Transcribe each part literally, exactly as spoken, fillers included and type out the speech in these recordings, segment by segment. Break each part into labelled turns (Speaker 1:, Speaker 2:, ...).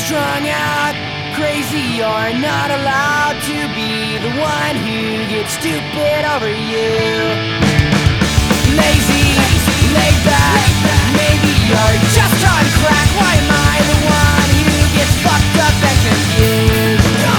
Speaker 1: strung out, crazy, you're not allowed to be the one who gets stupid over you. Lazy, laid back, maybe you're just on crack. Why am I the one who gets fucked up and confused? Go!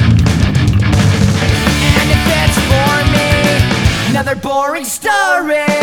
Speaker 1: Boring story.